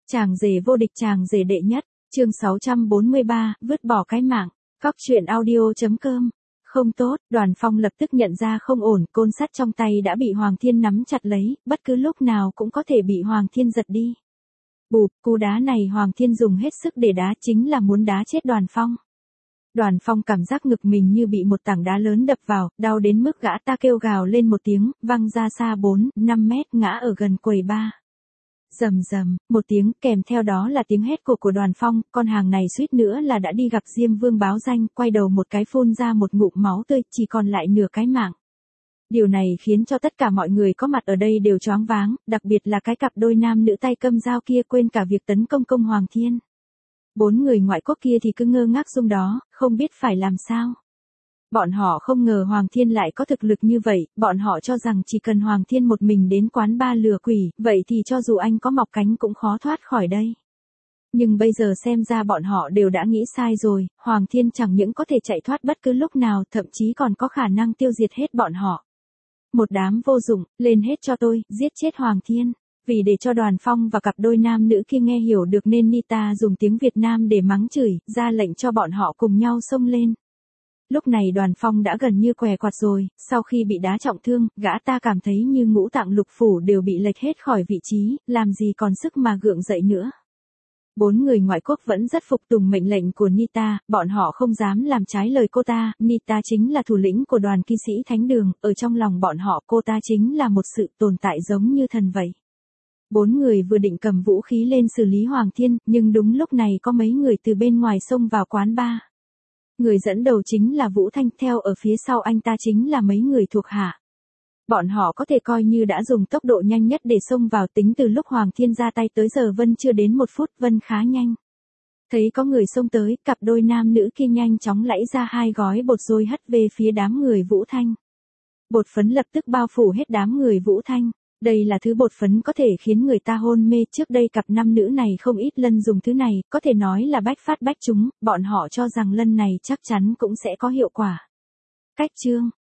Chàng rể vô địch, chàng rể đệ nhất, chương 643, vứt bỏ cái mạng. Cóc truyện audio.com. Không tốt, Đoàn Phong lập tức nhận ra không ổn, côn sắt trong tay đã bị Hoàng Thiên nắm chặt lấy, bất cứ lúc nào cũng có thể bị Hoàng Thiên giật đi. Bụp, cú đá này Hoàng Thiên dùng hết sức để đá, chính là muốn đá chết Đoàn Phong. Đoàn Phong cảm giác ngực mình như bị một tảng đá lớn đập vào, đau đến mức gã ta kêu gào lên một tiếng, văng ra xa 4-5 mét, ngã ở gần quầy bar. Rầm rầm, một tiếng, kèm theo đó là tiếng hét của Đoàn Phong, con hàng này suýt nữa là đã đi gặp Diêm Vương báo danh, quay đầu một cái phun ra một ngụm máu tươi, chỉ còn lại nửa cái mạng. Điều này khiến cho tất cả mọi người có mặt ở đây đều choáng váng, đặc biệt là cái cặp đôi nam nữ tay cầm dao kia quên cả việc tấn công Hoàng Thiên. 4 người ngoại quốc kia thì cứ ngơ ngác rung đó, không biết phải làm sao. Bọn họ không ngờ Hoàng Thiên lại có thực lực như vậy, bọn họ cho rằng chỉ cần Hoàng Thiên một mình đến quán bar lừa quỷ, vậy thì cho dù anh có mọc cánh cũng khó thoát khỏi đây. Nhưng bây giờ xem ra bọn họ đều đã nghĩ sai rồi, Hoàng Thiên chẳng những có thể chạy thoát bất cứ lúc nào, thậm chí còn có khả năng tiêu diệt hết bọn họ. Một đám vô dụng, lên hết cho tôi, giết chết Hoàng Thiên. Vì để cho Đoàn Phong và cặp đôi nam nữ kia nghe hiểu được nên Nita dùng tiếng Việt Nam để mắng chửi, ra lệnh cho bọn họ cùng nhau xông lên. Lúc này Đoàn Phong đã gần như què quặt rồi, sau khi bị đá trọng thương, gã ta cảm thấy như ngũ tạng lục phủ đều bị lệch hết khỏi vị trí, làm gì còn sức mà gượng dậy nữa. 4 người ngoại quốc vẫn rất phục tùng mệnh lệnh của Nita, bọn họ không dám làm trái lời cô ta, Nita chính là thủ lĩnh của đoàn kỵ sĩ Thánh Đường, ở trong lòng bọn họ cô ta chính là một sự tồn tại giống như thần vậy. 4 người vừa định cầm vũ khí lên xử lý Hoàng Thiên, nhưng đúng lúc này có mấy người từ bên ngoài xông vào quán bar. Người dẫn đầu chính là Vũ Thanh, theo ở phía sau anh ta chính là mấy người thuộc hạ. Bọn họ có thể coi như đã dùng tốc độ nhanh nhất để xông vào, tính từ lúc Hoàng Thiên ra tay tới giờ Vân chưa đến 1 phút, Vân khá nhanh. Thấy có người xông tới, cặp đôi nam nữ kia nhanh chóng lẫy ra 2 gói bột rồi hất về phía đám người Vũ Thanh. Bột phấn lập tức bao phủ hết đám người Vũ Thanh. Đây là thứ bột phấn có thể khiến người ta hôn mê, trước đây cặp nam nữ này không ít lần dùng thứ này, có thể nói là bách phát bách trúng, bọn họ cho rằng lần này chắc chắn cũng sẽ có hiệu quả. Cách chương,